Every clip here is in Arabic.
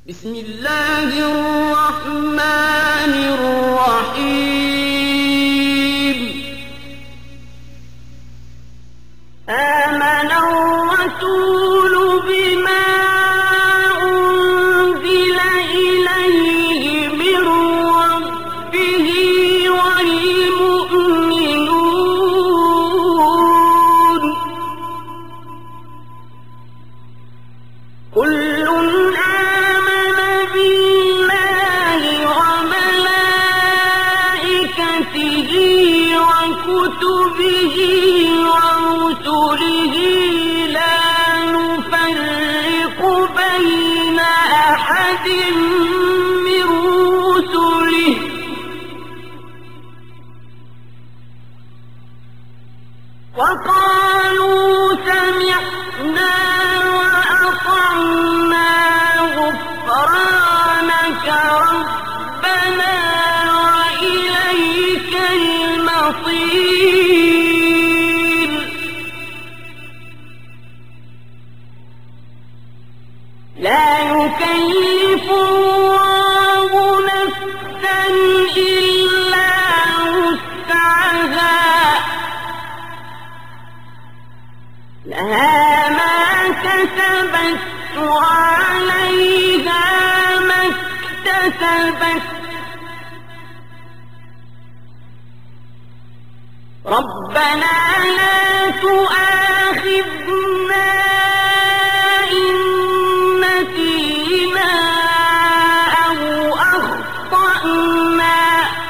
بسم الله الرحمن الرحيم آمن الرسول بما أنزل إليه من ربه والمؤمنون كل آمن بالله وملائكته وكتبه ورسله لا نفرق بين أحد من رسله وقالوا سمعنا وأطعنا غفرانك ربنا وإليك المصير لا يكلف الله نفسا إلا وسعها لها ما كسبت وعليها ما اكتسبت ربنا لا تؤاخذنا إن نسينا أو أخطأنا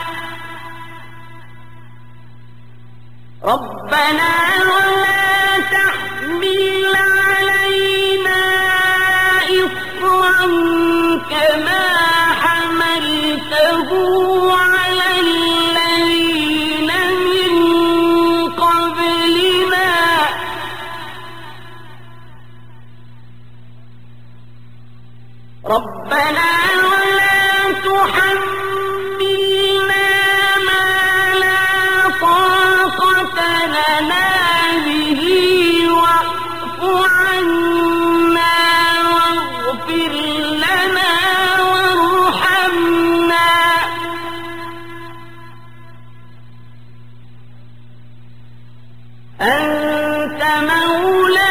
ربنا ولا تحمل علينا إصرا كما حملته على الذين من قبلنا ربنا ولا تحملنا ما لا طاقة لنا به واعف عنا واغفر لنا وارحمنا أنت مولانا